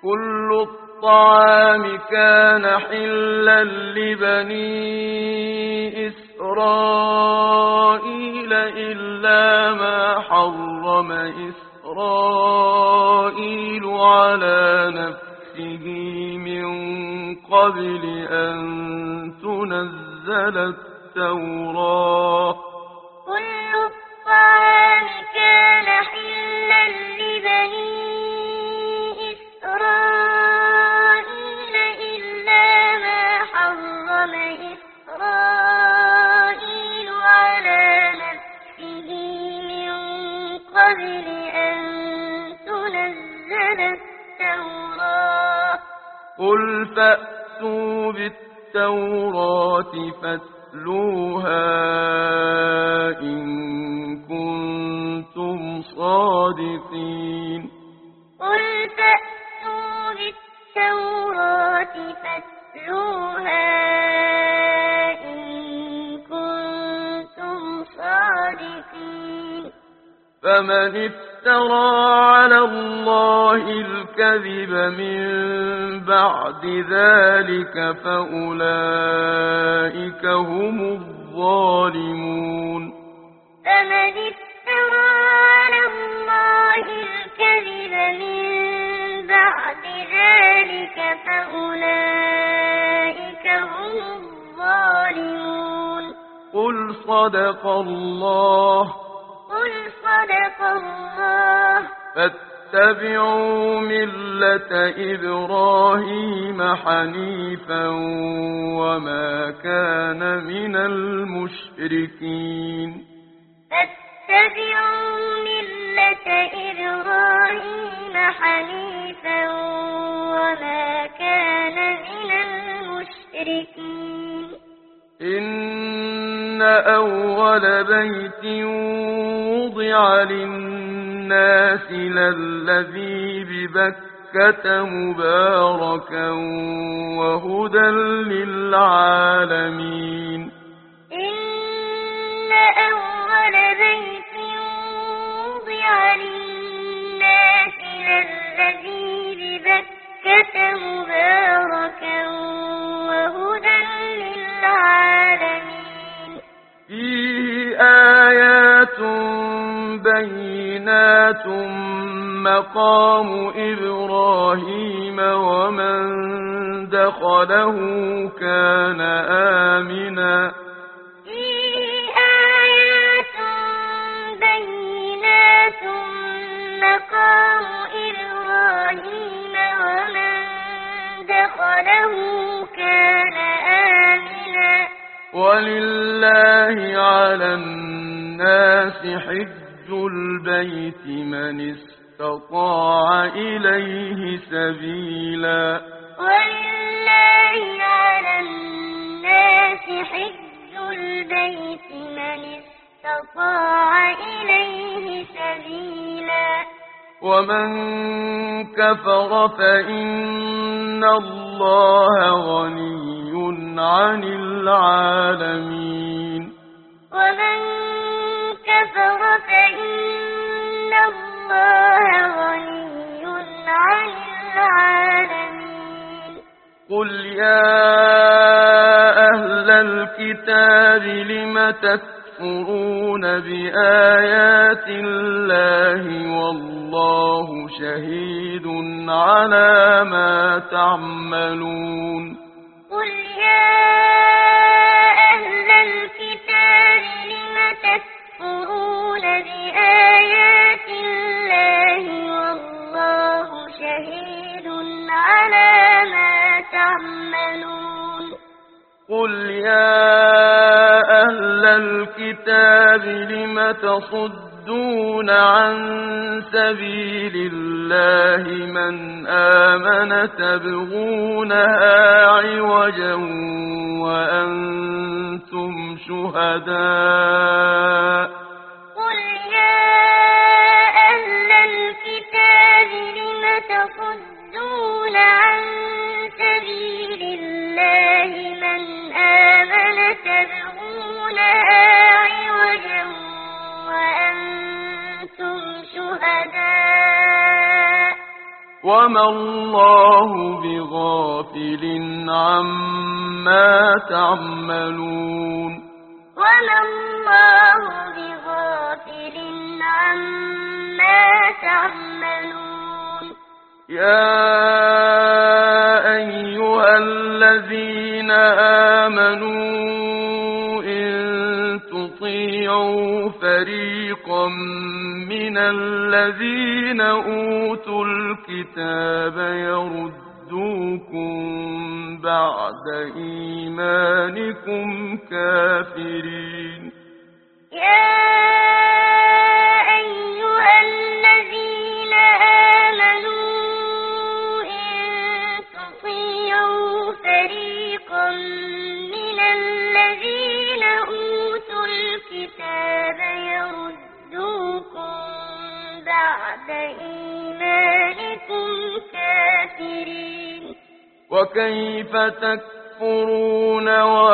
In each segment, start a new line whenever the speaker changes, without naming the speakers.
كل الطعام كان حلا لبني إسرائيل إلا ما حرم إسرائيل على نفسه من قبل أن تنزل التوراة.
كل الطعام كان حلا لبني إسرائيل إلا ما حرم إسرائيل على نفسه من قبل أن تنزل التوراة.
قل فأتوا بالتوراة فاتلوها إن كنتم صادقين.
قل فأتوا بالتوراة فاتلوها إن كنتم صادقين.
فمن افترى على الله الكذب من بعد ذلك فأولئك هم الظالمون.
فمن افترى على الله الكذب من بعد ذلك فأولئك هم الظالمون.
قل صدق الله.
قل صدق الله.
فاتبعوا ملة إبراهيم حنيفا وما كان من المشركين.
فاتبعوا ملة إبراهيم حنيفا وما كان من المشركين.
إن أول بيت وضع للناس للذي ببكة مباركا وهدى للعالمين.
إن أول بيت وضع للناس للذي ببكة مباركا وهدى للعالمين.
فيه آيات بينات مقام إبراهيم ومن دخله كان آمنا.
فيه آيات بينات مقام إبراهيم ومن دخله كان آمنا.
ولله على الناس حج البيت من استطاع إليه سبيلا.
ولله على الناس حج البيت من استطاع إليه سبيلا.
ومن كفر فإن الله غني عن العالمين.
ومن كفر فإن الله غني عن العالمين.
قل يا أهل الكتاب لم تكفرون بآيات الله والله شهيد على ما تعملون.
قل يا أهل الكتاب لم تكفرون بآيات الله والله شهيد على ما تعملون.
قل يا أهل الكتاب لم تصدون عن سبيل الله من آمن تبغونها عوجا وأنتم شهداء.
قل يا أهل الكتاب لم تصدون عن سبيل الله من آمن تبغونها عوجا وأنتم شهداء.
وما الله بغافل عما تعملون
وما الله بغافل عما تعملون
يا أيها الذين آمنوا إن تطيعوا فريقا من الذين أوتوا الكتاب يردوكم بعد إيمانكم كافرين
يا أيها الذين آمنوا إن تطيعوا فريقا من الذين أوتوا الكتاب يردوكم بعد إيمانكم كافرين
وكيف تكفرون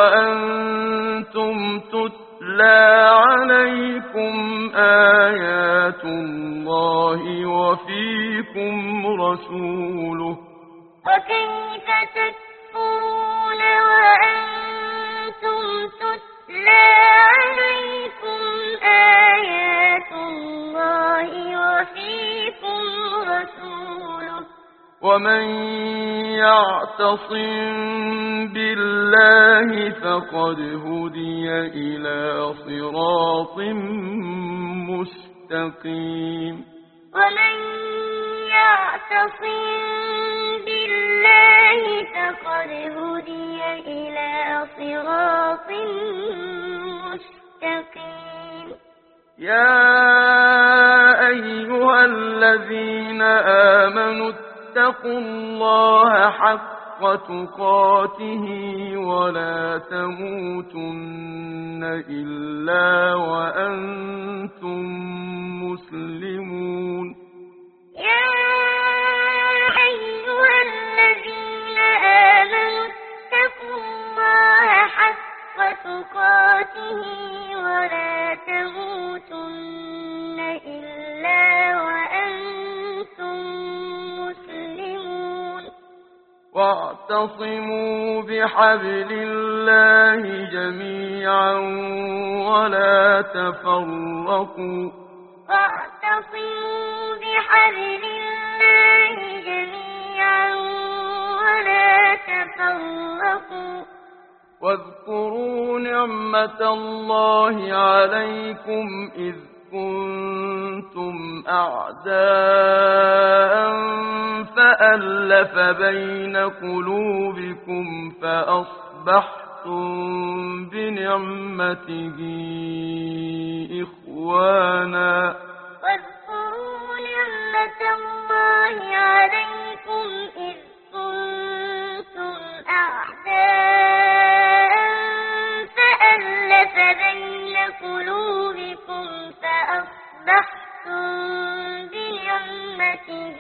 وأنتم تتلى عليكم آيات الله وفيكم رسوله
وكيف تكفرون وأنتم تتلى عليكم آيات الله وفيكم رسوله
ومن يعتصم بالله فقد هدي إلى صراط مستقيم
ومن يعتصم بالله فقد هدي إلى صراط مستقيم
يا أيها الذين آمنوا اتقوا الله حق تقاته ولا تموتن إلا وأنتم مسلمون
يا أيها الذين آمنوا اتقوا الله حق تقاته ولا تموتن إلا وأنتم مسلمون
واعتصموا بحبل الله جميعا ولا تفرقوا
واعتصموا بحبل الله جميعا ولا تفرقوا
واذكروا نعمة الله عليكم إذ كنتم أعداء فألف بين قلوبكم فأصبحتم بنعمته إخوانا
واذكروا نعمة الله عليكم إذ كنتم أعداء فألف بين قلوبكم فأصبحتم بنعمته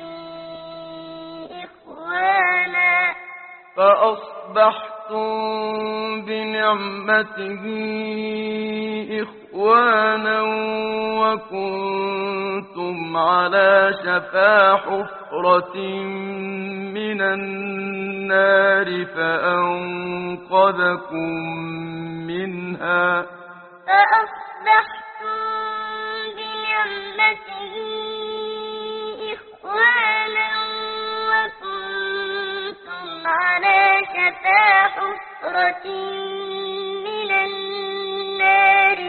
إخوانا وكنتم على شفا حفرة من النار فأنقذكم منها
فأصبحتم بنعمته إخوانا وكنتم على شفا حفرة من النار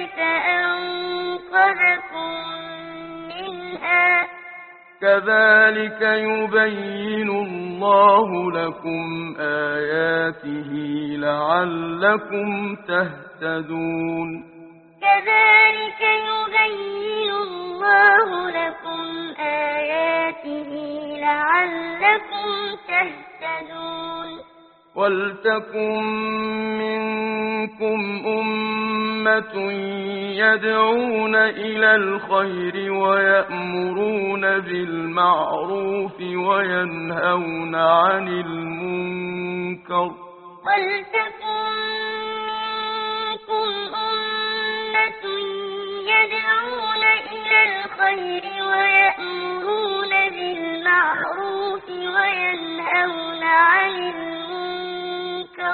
فأنقذكم منها
كذلك يبين الله لكم آياته لعلكم تهتدون
كذلك يبين الله لكم آياته لعلكم تهتدون
ولتكن منكم أمة يدعون إلى الخير ويأمرون بالمعروف وينهون عن المنكر
ولتكن منكم أمة يدعون إلى الخير ويأمرون بالمعروف وينهون عن المنكر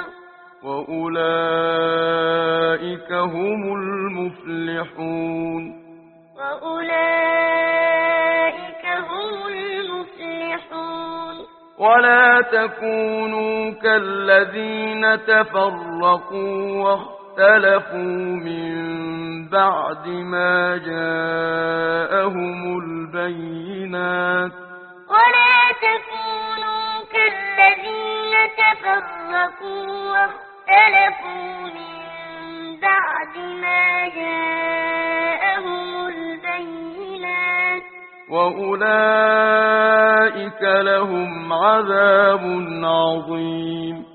وأولئك هم المفلحون
وأولئك هم المفلحون
ولا تكونوا كالذين تفرقوا واختلفوا من بعد ما جاءهم البينات
ولا تكونوا كالذين تفرقوا واختلفوا من بعد ما جاءهم البينات
وأولئك لهم عذاب عظيم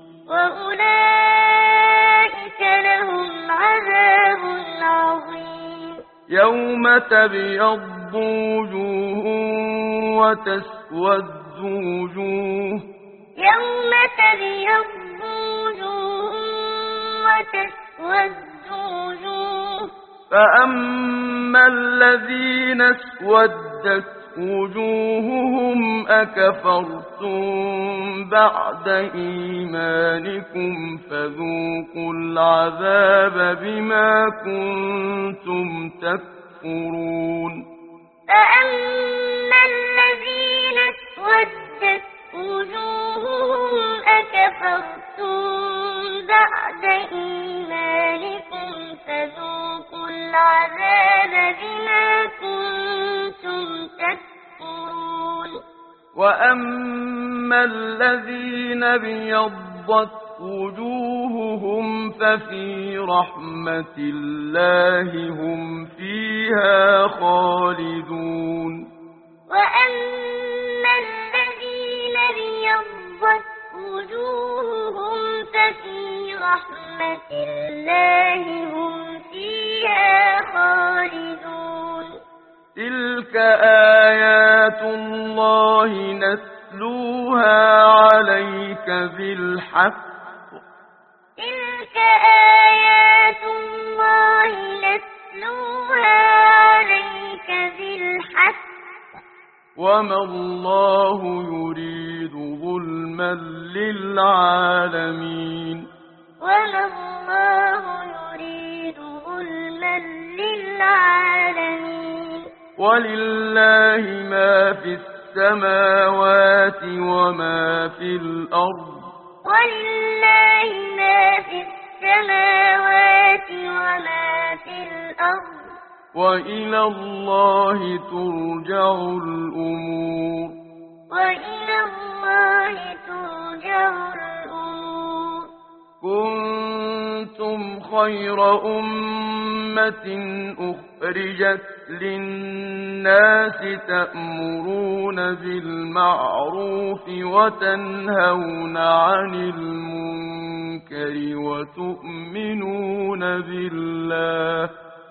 وأولئك لهم عذاب عظيم
يوم تبيض وجوه وتسود وجوه
يوم تبيض وجوه وتسود وجوه
فأما الذين اسودت وجوههم أكفرتم بعد إيمانكم فذوقوا العذاب بما كنتم تكفرون
فأما الذين اسودت وجوههم أكفرتم بعد إيمانكم فذوقوا العذاب بما كنتم تكفرون
وأما الذين ابيضت وجوههم ففي رحمة الله هم فيها خالدون
وأما الذين ابيضت وجوههم ففي رحمة الله هم فيها خالدون
تلك آيات الله نتلوها عليك بالحق
تلك آيات الله نتلوها عليك بالحق
وما الله يريد ظلما للعالمين
وما الله يريد ظلما للعالمين
ولله ما في السماوات وما في الأرض
ولله ما في السماوات وما في الأرض
وإلى الله ترجع الأمور
وإلى الله ترجع الأمور
كنتم خير أمة أخرجت للناس تأمرون بالمعروف وتنهون عن المنكر وتؤمنون بالله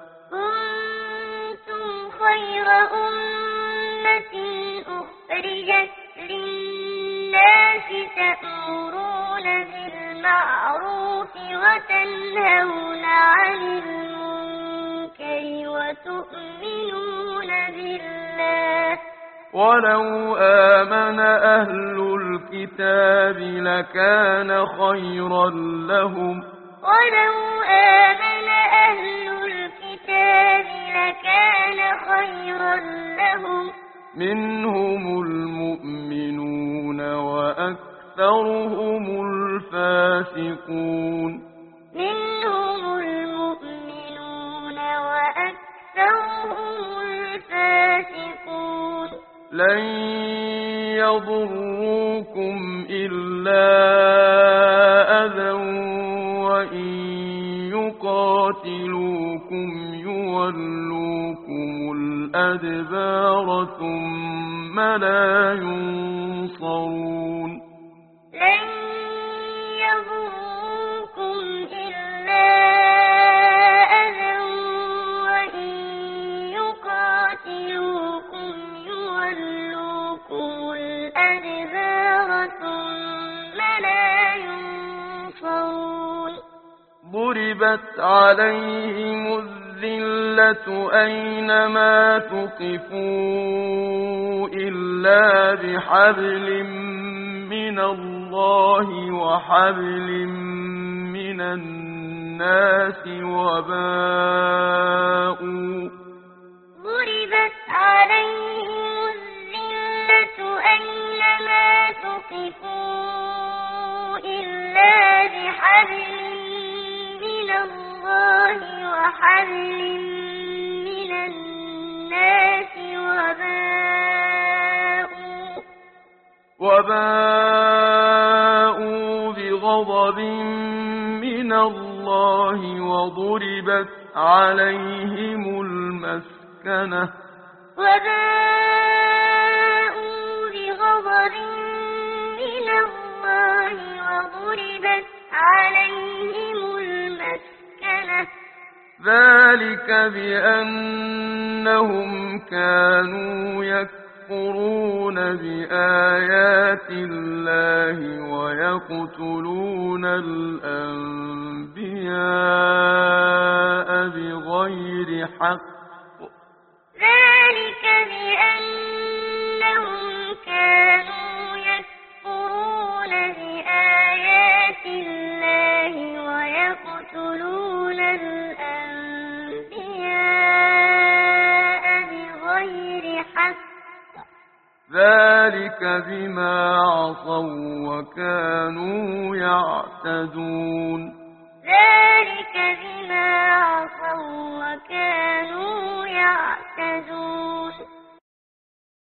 كنتم خير أمة أخرجت للناس تأمرون بالمعروف وتنهون عن المنكر وتؤمنون بالله
ولو آمن أهل الكتاب لكان خيرا لهم
ولو آمن أهل الكتاب لكان خيرا لهم
منهم المؤمنون وأكثرهم الفاسقون
منهم المؤمنون وأكثرهم الفاسقون
لن يضروكم إلا أذى وإن يقاتلوكم يولوكم الأدبار ثم لا ينصرون
لن يضروكم إلا أذى وإن يقاتلوكم يولوكم الأدبار ثم لا ينصرون
ضربت عليهم الذلة أينما ثقفوا إلا بحبل من الله وحبل من الناس وباءوا
ضربت عليهم الذلة أينما ثقفوا إلا بحبل من الله وحبل من الناس وباءوا بغضب من الله وضربت عليهم المسكنة من الله وضربت عليهم المسكنة
ذلك بأنهم كانوا يكفرون بآيات الله ويقتلون الأنبياء بغير حق
ذلك بأنهم كانوا يكفرون بآيات الله ويقتلون الأنبياء بغير حق
ذلك بما عصوا وكانوا يعتدون
ذلك بما عصوا وكانوا يعتدون